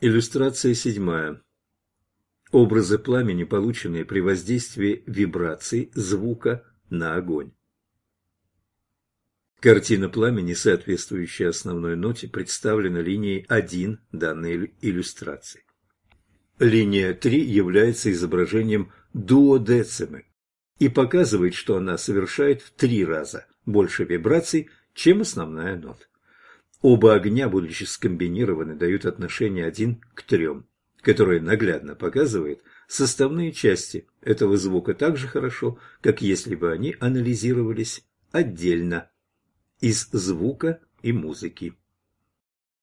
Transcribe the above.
Иллюстрация 7. Образы пламени, полученные при воздействии вибраций звука на огонь. Картина пламени, соответствующая основной ноте, представлена линией 1 данной иллюстрации. Линия 3 является изображением дуодецимы и показывает, что она совершает в 3 раза больше вибраций, чем основная нота. Оба огня, будучи скомбинированы, дают отношение 1 к 3, которое наглядно показывает составные части этого звука так же хорошо, как если бы они анализировались отдельно из звука и музыки.